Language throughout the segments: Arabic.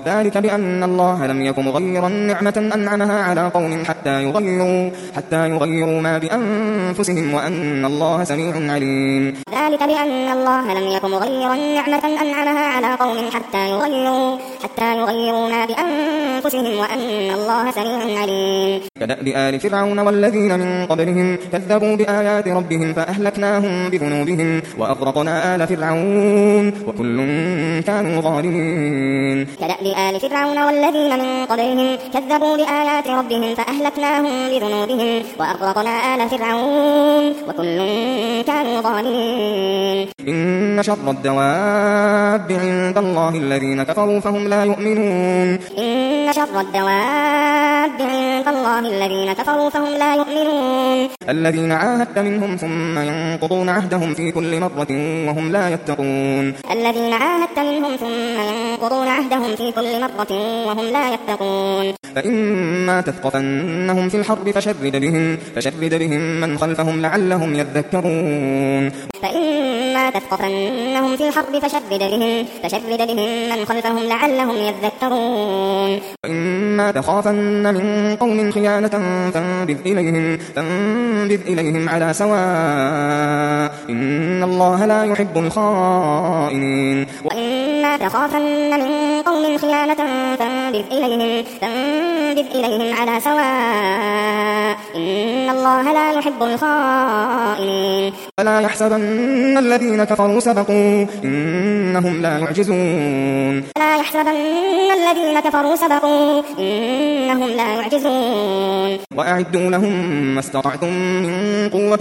ذلك بأن الله لم يك مغيرا نعمة أنعمها على قوم حتى يغيروا ما بأنفسهم وأن الله سميع عليم. ذلك بأن الله لم يك مغيرا نعمة أنعمها على قوم حتى يغيروا ما بأنفسهم وأن الله سميع عليم. كدأب آل فرعون والذين من قبلهم كذبوا بآيات ربهم فأهلكناهم بذنوبهم وأغرقنا آل فرعون وكل كانوا ظالمين. كدأب آل فرعون والذين من قبلهم كذبوا بآيات ربهم فأهلكناهم بذنوبهم وأغرقنا آل فرعون وكل كانوا ظالمين. إن شر الدواب عند الله الذين كفروا فهم لا يؤمنون. إن شر الدواب عند الله الذين كفروا فهم لا يؤمنون. الذين عاهدت منهم ثم ينقضون عهدهم في كل مرة وهم لا يتقون. الذين عاهدت منهم ثم ينقضون عهدهم في كل مرة وهم لا يتقون. فإما تثقفنهم في الحرب فشرد بهم من خلفهم لعلهم يذكرون. فإما تثقفنهم في الحرب فشرد بهم من خلفهم لعلهم يذكرون. وإما تخافن من قوم خيانة فانبذ إليهم على سواء إن الله لا يحب الخائنين. وإما تخافن من قوم خيانة فانبذ إليهم على سواء إن الله لا يحب الخائنين. فلا يحسبن الذين كفروا سبقوا إنهم لا يعجزون. فلا يحسبن الذين كفروا سبقوا إنهم لا يعجزون. وأعدوا لهم ما استطعتم من قوة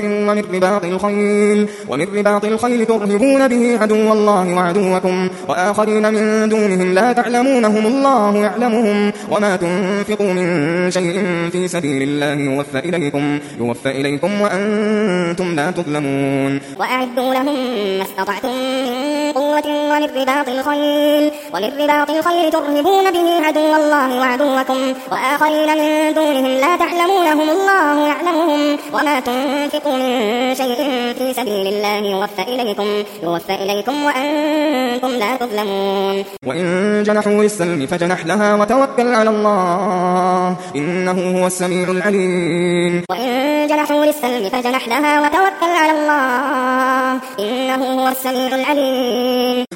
ومن رباط الخيل ترهبون به عدو الله وعدوكم وآخرين من دونهم لا تعلمونهم الله يعلمهم وما تنفقوا من شيء في سبيل الله يوفى إليكم وأنتم لا تظلمون. وأعدوا لهم ما استطعتم من قوة ومن رباط الخيل ترهبون به عدو الله وعدوكم وآخرين من دونهم لا تعلمونهم الله يعلمهم وما تنفقوا من شيء في سبيل الله يوفى إليكم وأنتم لا تظلمون. وإن جنحوا للسلم فجنح لها وتوكل على الله إنه هو السميع العليم. وإن جنحوا للسلم فجنح لها وتوكل على الله إنه هو السميع العليم.